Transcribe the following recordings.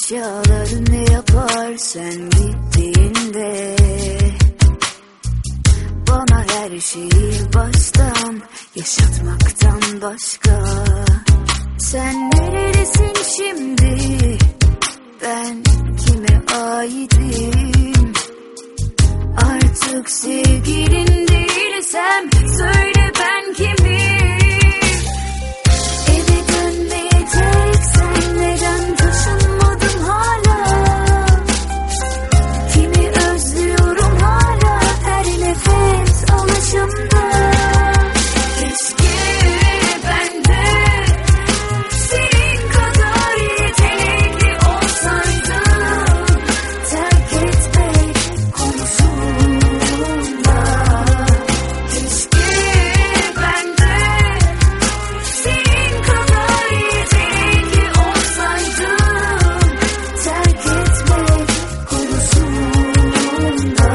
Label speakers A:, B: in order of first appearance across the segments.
A: Eşyaların ne yapar sen gittiğinde? Bana her şeyi baştan yaşatmaktan başka. Sen neredesin şimdi? Ben kime aitim? Artık sevgilin değilsem söyle ben kimim? Eve dönmeyeceksen neden taşınmadın hala? Kimi özlüyorum hala her nefes alışımda. Keşke ben de senin kadar yetenekli olsaydım. Terk etmek konusunda. Keşke ben de senin kadar yetenekli olsaydım. Terk etmek konusunda.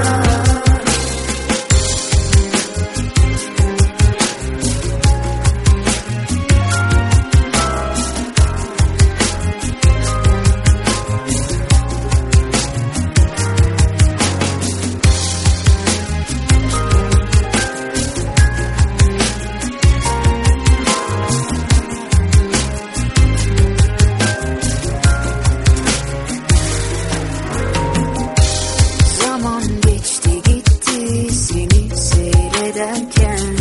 A: Zaman geçti gitti seni seyrederken.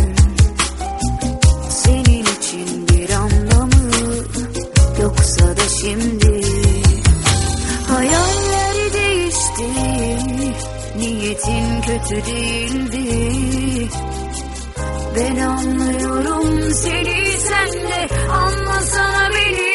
A: Senin için bir anlamı yoksa da şimdi. Hayaller değişti, niyetin kötü değildi. Ben anlıyorum seni, sen de anlasana beni.